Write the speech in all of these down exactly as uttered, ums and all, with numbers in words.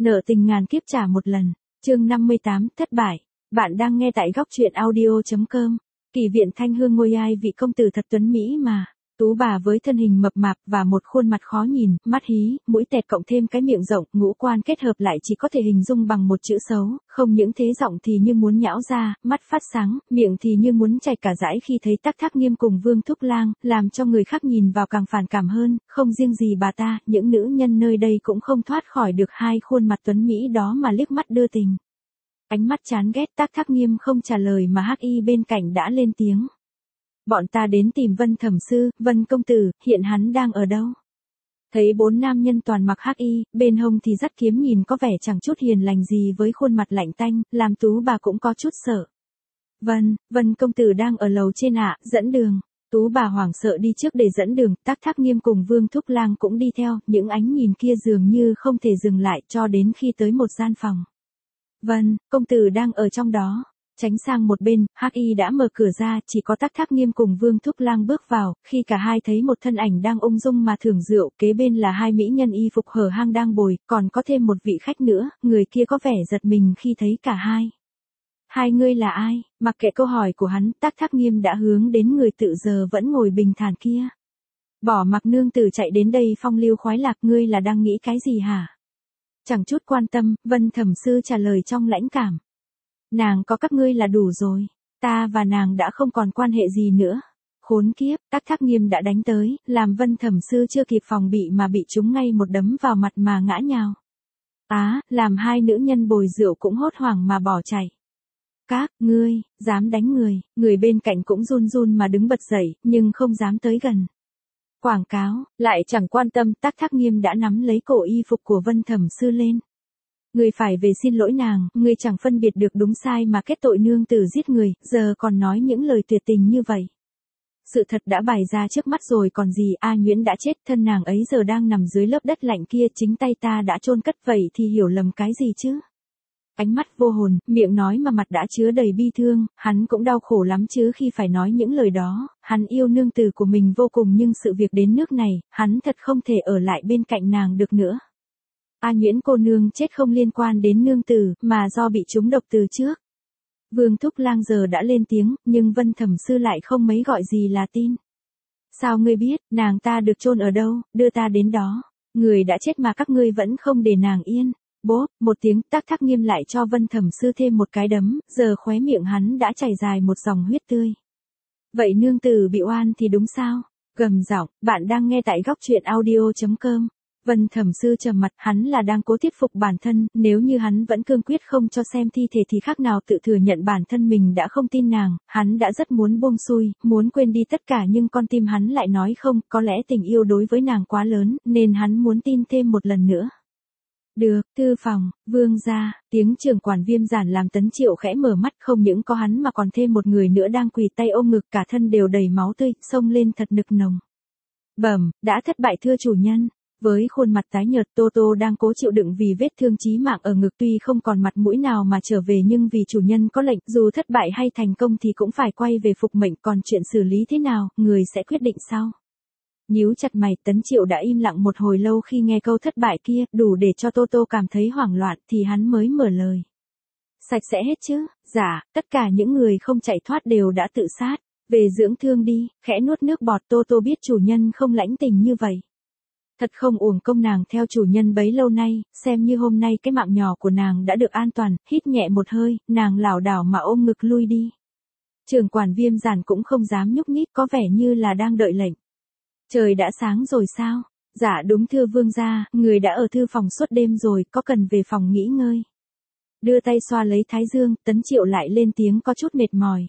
Nợ tình ngàn kiếp trả một lần. Chương năm mươi tám, thất bại. Bạn đang nghe tại góc truyện audio chấm com. Kỳ viện Thanh Hương ngôi ai vị công tử thật tuấn mỹ mà. Tú bà với thân hình mập mạp và một khuôn mặt khó nhìn, mắt hí, mũi tẹt cộng thêm cái miệng rộng, ngũ quan kết hợp lại chỉ có thể hình dung bằng một chữ xấu, không những thế giọng thì như muốn nhão ra, mắt phát sáng, miệng thì như muốn chảy cả dãi khi thấy Tắc Thác Nghiêm cùng Vương Thúc Lang, làm cho người khác nhìn vào càng phản cảm hơn, không riêng gì bà ta, những nữ nhân nơi đây cũng không thoát khỏi được hai khuôn mặt tuấn mỹ đó mà liếc mắt đưa tình. Ánh mắt chán ghét, Tắc Thác Nghiêm không trả lời mà Hắc Y bên cạnh đã lên tiếng. Bọn ta đến tìm Vân Thẩm Sư, Vân Công Tử, hiện hắn đang ở đâu? Thấy bốn nam nhân toàn mặc hắc y, bên hông thì dắt kiếm nhìn có vẻ chẳng chút hiền lành gì với khuôn mặt lạnh tanh, làm Tú bà cũng có chút sợ. Vân, Vân Công Tử đang ở lầu trên ạ, dẫn đường. Tú bà hoảng sợ đi trước để dẫn đường, Tắc Thác Nghiêm cùng Vương Thúc Lang cũng đi theo, những ánh nhìn kia dường như không thể dừng lại cho đến khi tới một gian phòng. Vân, Công Tử đang ở trong đó. Tránh sang một bên, Hắc Y đã mở cửa ra, chỉ có Tắc Thác Nghiêm cùng Vương Thúc Lang bước vào, khi cả hai thấy một thân ảnh đang ung dung mà thưởng rượu, kế bên là hai mỹ nhân y phục hở hang đang bồi, còn có thêm một vị khách nữa, người kia có vẻ giật mình khi thấy cả hai. Hai ngươi là ai? Mặc kệ câu hỏi của hắn, Tắc Thác Nghiêm đã hướng đến người tự giờ vẫn ngồi bình thản kia. Bỏ mặc nương tử chạy đến đây phong lưu khoái lạc, ngươi là đang nghĩ cái gì hả? Chẳng chút quan tâm, Vân Thẩm Sư trả lời trong lãnh cảm. Nàng có các ngươi là đủ rồi, ta và nàng đã không còn quan hệ gì nữa. Khốn kiếp, Tắc Thác Nghiêm đã đánh tới, làm Vân Thẩm Sư chưa kịp phòng bị mà bị trúng ngay một đấm vào mặt mà ngã nhào. Á, làm hai nữ nhân bồi rượu cũng hốt hoảng mà bỏ chạy. Các, ngươi, dám đánh người, người bên cạnh cũng run run mà đứng bật dậy, nhưng không dám tới gần. Quảng cáo, lại chẳng quan tâm, Tắc Thác Nghiêm đã nắm lấy cổ y phục của Vân Thẩm Sư lên. Ngươi phải về xin lỗi nàng, ngươi chẳng phân biệt được đúng sai mà kết tội nương tử giết người, giờ còn nói những lời tuyệt tình như vậy. Sự thật đã bày ra trước mắt rồi còn gì, A Nhuyễn đã chết, thân nàng ấy giờ đang nằm dưới lớp đất lạnh kia, chính tay ta đã chôn cất, vậy thì hiểu lầm cái gì chứ? Ánh mắt vô hồn, miệng nói mà mặt đã chứa đầy bi thương, hắn cũng đau khổ lắm chứ khi phải nói những lời đó, hắn yêu nương tử của mình vô cùng nhưng sự việc đến nước này, hắn thật không thể ở lại bên cạnh nàng được nữa. A Nhuyễn cô nương chết không liên quan đến nương tử, mà do bị trúng độc từ trước. Vương Thúc Lang giờ đã lên tiếng, nhưng Vân Thẩm Sư lại không mấy gọi gì là tin. Sao ngươi biết, nàng ta được chôn ở đâu, đưa ta đến đó. Người đã chết mà các ngươi vẫn không để nàng yên. Bốp, một tiếng, Tắc Thác Nghiêm lại cho Vân Thẩm Sư thêm một cái đấm, giờ khóe miệng hắn đã chảy dài một dòng huyết tươi. Vậy nương tử bị oan thì đúng sao? Gầm giọng, bạn đang nghe tại góc truyện audio chấm com. Vân Thẩm Sư trầm mặt, hắn là đang cố thuyết phục bản thân, nếu như hắn vẫn cương quyết không cho xem thi thể thì khác nào tự thừa nhận bản thân mình đã không tin nàng, hắn đã rất muốn buông xuôi, muốn quên đi tất cả nhưng con tim hắn lại nói không, có lẽ tình yêu đối với nàng quá lớn, nên hắn muốn tin thêm một lần nữa. Được, thư phòng, Vương gia, tiếng trưởng quản Viêm Giản làm Tấn Triệu khẽ mở mắt, không những có hắn mà còn thêm một người nữa đang quỳ tay ôm ngực, cả thân đều đầy máu tươi, xông lên thật nực nồng. Bẩm, đã thất bại thưa chủ nhân. Với khuôn mặt tái nhợt, Tô Tô đang cố chịu đựng vì vết thương chí mạng ở ngực, tuy không còn mặt mũi nào mà trở về nhưng vì chủ nhân có lệnh, dù thất bại hay thành công thì cũng phải quay về phục mệnh, còn chuyện xử lý thế nào, người sẽ quyết định sau. Nhíu chặt mày, Tấn Triệu đã im lặng một hồi lâu khi nghe câu thất bại kia, đủ để cho Tô Tô cảm thấy hoảng loạn thì hắn mới mở lời. Sạch sẽ hết chứ? Dạ, tất cả những người không chạy thoát đều đã tự sát. Về dưỡng thương đi, khẽ nuốt nước bọt. Tô Tô biết chủ nhân không lãnh tình như vậy. Thật không uổng công nàng theo chủ nhân bấy lâu nay, xem như hôm nay cái mạng nhỏ của nàng đã được an toàn, hít nhẹ một hơi, nàng lảo đảo mà ôm ngực lui đi. Trưởng quản Viêm Giản cũng không dám nhúc nhích, có vẻ như là đang đợi lệnh. Trời đã sáng rồi sao? Dạ đúng thưa vương gia, người đã ở thư phòng suốt đêm rồi, có cần về phòng nghỉ ngơi. Đưa tay xoa lấy thái dương, Tấn Triệu lại lên tiếng có chút mệt mỏi.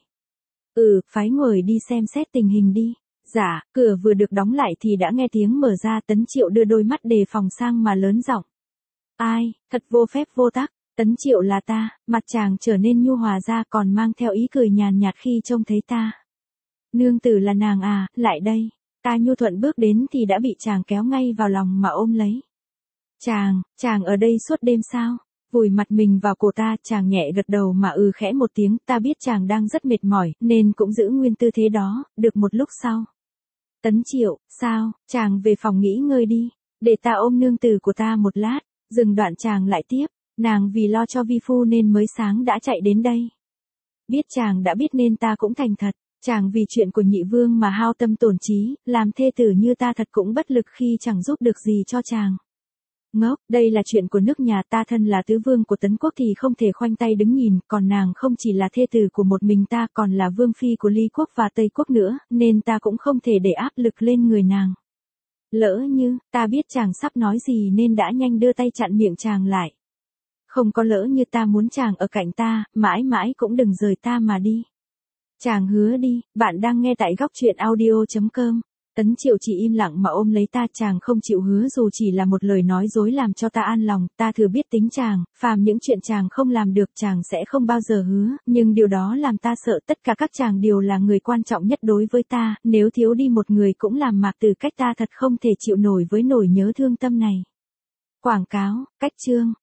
Ừ, phái người đi xem xét tình hình đi. Dạ, cửa vừa được đóng lại thì đã nghe tiếng mở ra, Tấn Triệu đưa đôi mắt đề phòng sang mà lớn giọng. Ai, thật vô phép vô tắc, Tấn Triệu là ta, mặt chàng trở nên nhu hòa ra còn mang theo ý cười nhàn nhạt khi trông thấy ta. Nương tử là nàng à, lại đây. Ta nhu thuận bước đến thì đã bị chàng kéo ngay vào lòng mà ôm lấy. Chàng, chàng ở đây suốt đêm sao? Vùi mặt mình vào cổ ta, chàng nhẹ gật đầu mà ừ khẽ một tiếng, ta biết chàng đang rất mệt mỏi, nên cũng giữ nguyên tư thế đó, được một lúc sau. Tấn Triệu, sao, chàng về phòng nghỉ ngơi đi, để ta ôm nương tử của ta một lát. Dừng đoạn chàng lại tiếp, nàng vì lo cho vi phu nên mới sáng đã chạy đến đây. Biết chàng đã biết nên ta cũng thành thật, chàng vì chuyện của nhị vương mà hao tâm tổn trí, làm thê tử như ta thật cũng bất lực khi chẳng giúp được gì cho chàng. Ngốc, đây là chuyện của nước nhà ta, thân là tứ vương của Tấn quốc thì không thể khoanh tay đứng nhìn, còn nàng không chỉ là thê tử của một mình ta còn là vương phi của Ly quốc và Tây quốc nữa, nên ta cũng không thể để áp lực lên người nàng. Lỡ như, ta biết chàng sắp nói gì nên đã nhanh đưa tay chặn miệng chàng lại. Không có lỡ như ta muốn chàng ở cạnh ta, mãi mãi cũng đừng rời ta mà đi. Chàng hứa đi, bạn đang nghe tại góc truyện audio chấm com. Tấn Triệu chỉ im lặng mà ôm lấy ta, chàng không chịu hứa dù chỉ là một lời nói dối làm cho ta an lòng, ta thừa biết tính chàng, phàm những chuyện chàng không làm được chàng sẽ không bao giờ hứa, nhưng điều đó làm ta sợ, tất cả các chàng đều là người quan trọng nhất đối với ta, nếu thiếu đi một người cũng làm Mạc Tử cách ta thật không thể chịu nổi với nỗi nhớ thương tâm này. Quảng cáo, cách chương.